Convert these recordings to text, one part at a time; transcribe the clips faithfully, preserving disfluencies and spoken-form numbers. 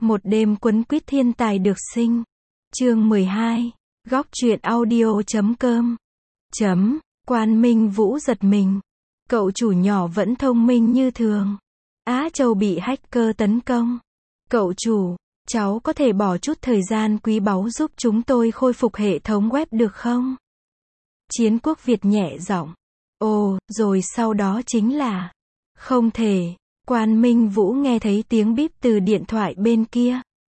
Một đêm quấn quýt thiên tài được sinh. Chương mười hai. Góc truyện audio chấm com. Chấm. Quan Minh Vũ giật mình. Cậu chủ nhỏ vẫn thông minh như thường. Á Châu bị hacker tấn công. Cậu chủ, cháu có thể bỏ chút thời gian quý báu giúp chúng tôi khôi phục hệ thống web được không? Chiến Quốc Việt nhẹ giọng. Ồ, rồi sau đó chính là... Không thể. Quan Minh Vũ nghe thấy tiếng bíp từ điện thoại bên kia.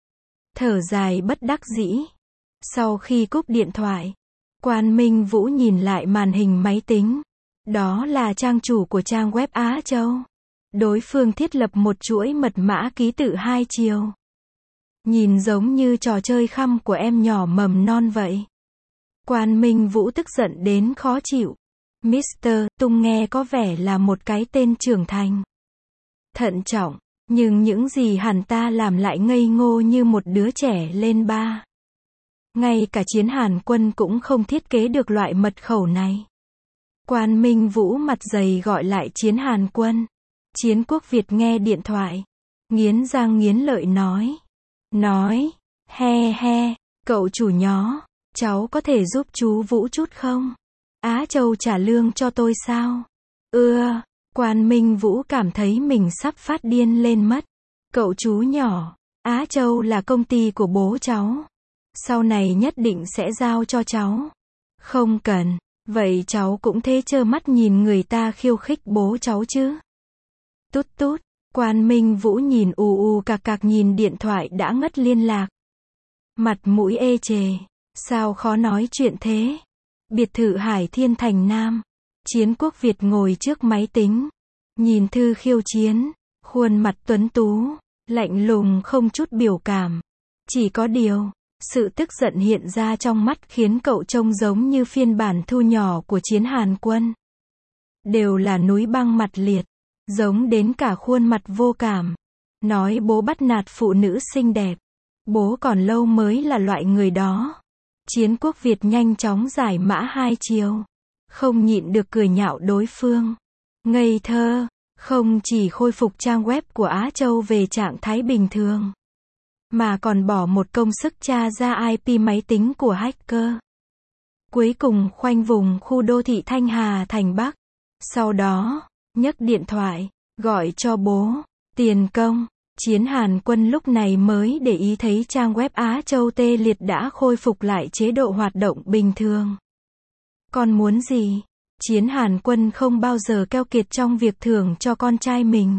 Thở dài bất đắc dĩ. Sau khi cúp điện thoại, Quan Minh Vũ nhìn lại màn hình máy tính. Đó là trang chủ của trang web Á Châu. Đối phương thiết lập một chuỗi mật mã ký tự hai chiều. Nhìn giống như trò chơi khăm của em nhỏ mầm non vậy. Quan Minh Vũ tức giận đến khó chịu. mít tơ Tung nghe có vẻ là một cái tên trưởng thành, thận trọng, nhưng những gì hắn ta làm lại ngây ngô như một đứa trẻ lên ba. Ngay cả Chiến Hàn Quân cũng không thiết kế được loại mật khẩu này. Quan Minh Vũ mặt dày gọi lại Chiến Hàn Quân. Chiến Quốc Việt nghe điện thoại, nghiến răng nghiến lợi nói. Nói, he he, cậu chủ nhó, cháu có thể giúp chú Vũ chút không? Á Châu trả lương cho tôi sao? Ưa. Quan Minh Vũ cảm thấy mình sắp phát điên lên mất. Cậu chú nhỏ, Á Châu là công ty của bố cháu. Sau này nhất định sẽ giao cho cháu. Không cần, vậy cháu cũng thế trơ mắt nhìn người ta khiêu khích bố cháu chứ? Tút tút, Quan Minh Vũ nhìn ù ù cạc cạc nhìn điện thoại đã ngất liên lạc. Mặt mũi ê chề, sao khó nói chuyện thế? Biệt thự Hải Thiên thành Nam. Chiến Quốc Việt ngồi trước máy tính, nhìn thư khiêu chiến, khuôn mặt tuấn tú, lạnh lùng không chút biểu cảm. Chỉ có điều, sự tức giận hiện ra trong mắt khiến cậu trông giống như phiên bản thu nhỏ của Chiến Hàn Quân. Đều là núi băng mặt liệt, giống đến cả khuôn mặt vô cảm. Nói bố bắt nạt phụ nữ xinh đẹp, bố còn lâu mới là loại người đó. Chiến Quốc Việt nhanh chóng giải mã hai chiều, không nhịn được cười nhạo đối phương. Ngây thơ, không chỉ khôi phục trang web của Á Châu về trạng thái bình thường, mà còn bỏ một công sức tra ra i pê máy tính của hacker. Cuối cùng khoanh vùng khu đô thị Thanh Hà thành Bắc. Sau đó, nhấc điện thoại, gọi cho bố. Tiền công. Chiến Hàn Quân lúc này mới để ý thấy trang web Á Châu tê liệt đã khôi phục lại chế độ hoạt động bình thường. Con muốn gì? Chiến Hàn Quân không bao giờ keo kiệt trong việc thưởng cho con trai mình.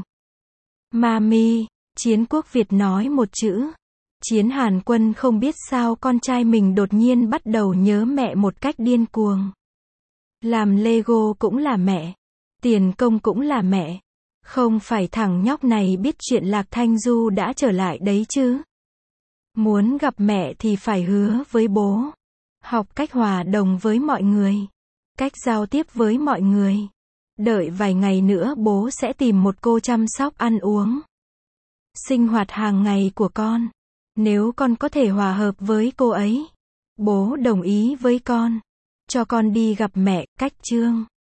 Mami, Chiến Quốc Việt nói một chữ. Chiến Hàn Quân không biết sao con trai mình đột nhiên bắt đầu nhớ mẹ một cách điên cuồng. Làm Lego cũng là mẹ, tiền công cũng là mẹ. Không phải thằng nhóc này biết chuyện Lạc Thanh Du đã trở lại đấy chứ? Muốn gặp mẹ thì phải hứa với bố. Học cách hòa đồng với mọi người. Cách giao tiếp với mọi người. Đợi vài ngày nữa bố sẽ tìm một cô chăm sóc ăn uống. Sinh hoạt hàng ngày của con. Nếu con có thể hòa hợp với cô ấy, bố đồng ý với con. Cho con đi gặp mẹ. Cách chương.